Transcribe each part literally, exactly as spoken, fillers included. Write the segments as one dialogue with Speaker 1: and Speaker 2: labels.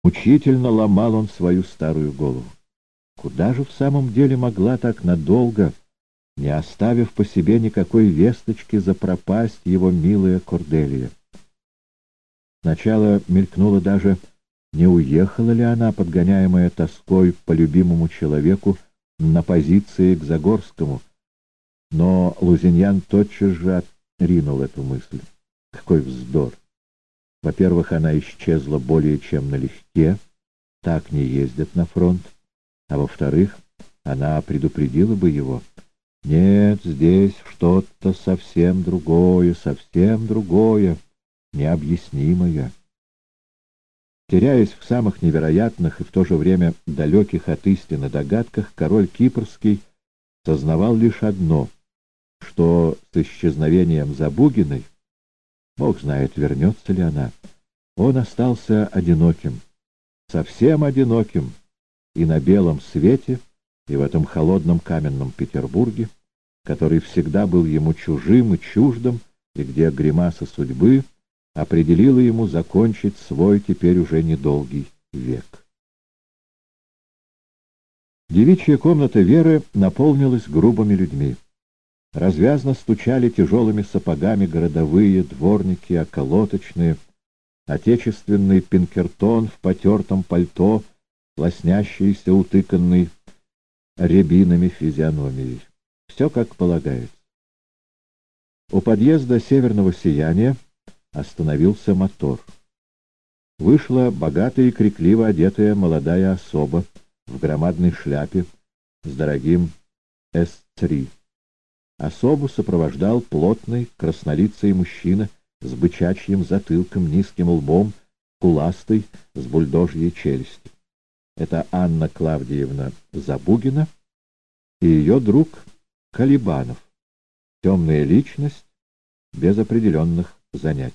Speaker 1: Мучительно ломал он свою старую голову. Куда же в самом деле могла так надолго, не оставив по себе никакой весточки, запропасть его милая Корделия? Сначала мелькнуло даже, не уехала ли она, подгоняемая тоской по любимому человеку, на позиции к Загорскому. Но Лузиньян тотчас же отринул эту мысль. Какой вздор! Во-первых, она исчезла более чем налегке, так не ездят на фронт. А во-вторых, она предупредила бы его. Нет, здесь что-то совсем другое, совсем другое, необъяснимое. Теряясь в самых невероятных и в то же время далеких от истины догадках, король Кипрский сознавал лишь одно, что с исчезновением Забугиной, Бог знает, вернется ли она, он остался одиноким, совсем одиноким, и на белом свете, и в этом холодном каменном Петербурге, который всегда был ему чужим и чуждым, и где гримаса судьбы определила ему закончить свой теперь уже недолгий век. Девичья комната Веры наполнилась грубыми людьми. Развязно стучали тяжелыми сапогами городовые, дворники, околоточные, отечественный Пинкертон в потертом пальто, лоснящийся, утыканный рябинами физиономией. Все как полагается. У подъезда Северного Сияния остановился мотор. Вышла богатая и крикливо одетая молодая особа в громадной шляпе с дорогим эс три. Особу сопровождал плотный, краснолицый мужчина с бычачьим затылком, низким лбом, куластый, с бульдожьей челюстью. Это Анна Клавдиевна Забугина и ее друг Колебанов, темная личность без определенных занятий.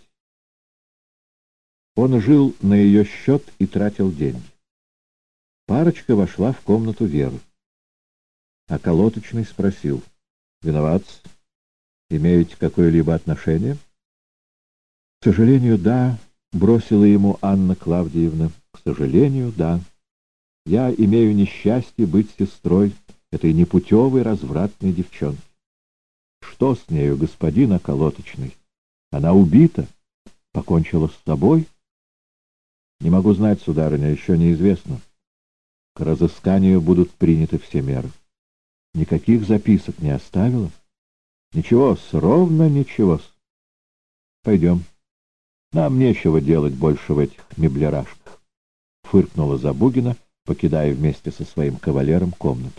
Speaker 1: Он жил на ее счет и тратил деньги. Парочка вошла в комнату Веры. Околоточный спросил: «Виноват? Имеете какое-либо отношение?» «К сожалению, да», — бросила ему Анна Клавдиевна. «К сожалению, да. Я имею несчастье быть сестрой этой непутевой, развратной девчонки». «Что с нею, господин околоточный? Она убита? Покончила с собой?» «Не могу знать, сударыня, еще неизвестно. К разысканию будут приняты все меры». «Никаких записок не оставила?» «Ничего-с, ровно ничего-с. Пойдем. Нам нечего делать больше в этих меблярашках», — фыркнула Забугина, покидая вместе со своим кавалером комнату.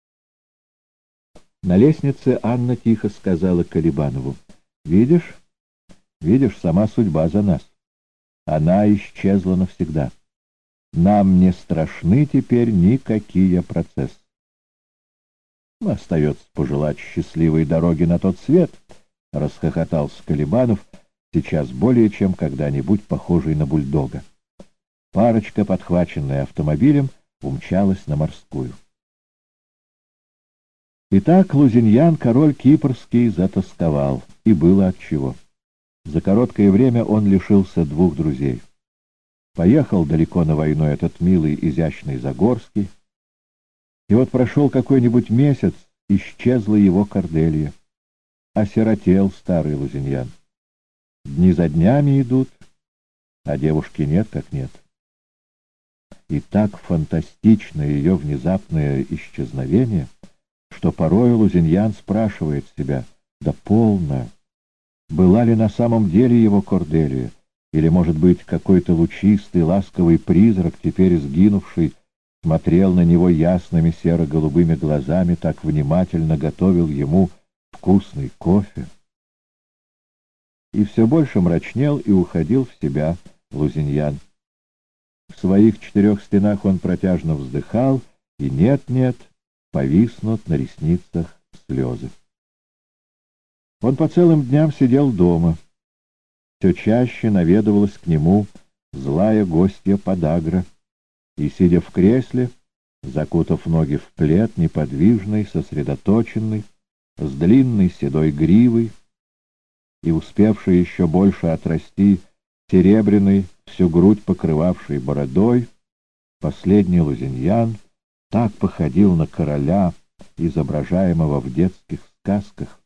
Speaker 1: На лестнице Анна тихо сказала Колебанову: «Видишь, видишь, сама судьба за нас. Она исчезла навсегда. Нам не страшны теперь никакие процессы». «Остается пожелать счастливой дороги на тот свет», — расхохотался Колебанов, сейчас более чем когда-нибудь похожий на бульдога. Парочка, подхваченная автомобилем, умчалась на морскую. Итак, Лузиньян, король Кипрский, затосковал, и было отчего. За короткое время он лишился двух друзей. Поехал далеко на войну этот милый, изящный Загорский, и вот прошел какой-нибудь месяц, исчезла его Корделия. Осиротел старый Лузиньян. Дни за днями идут, а девушки нет как нет. И так фантастично ее внезапное исчезновение, что порой Лузиньян спрашивает себя: да полно, была ли на самом деле его Корделия, или, может быть, какой-то лучистый, ласковый призрак, теперь сгинувший, смотрел на него ясными серо-голубыми глазами, так внимательно готовил ему вкусный кофе. И все больше мрачнел и уходил в себя Лузиньян. В своих четырех стенах он протяжно вздыхал, и нет-нет, повиснут на ресницах слезы. Он по целым дням сидел дома. Все чаще наведывалась к нему злая гостья подагра, и, сидя в кресле, закутав ноги в плед, неподвижный, сосредоточенный, с длинной седой гривой и успевший еще больше отрасти серебряной, всю грудь покрывавшей бородой, Последний Лузиньян так походил на короля, изображаемого в детских сказках,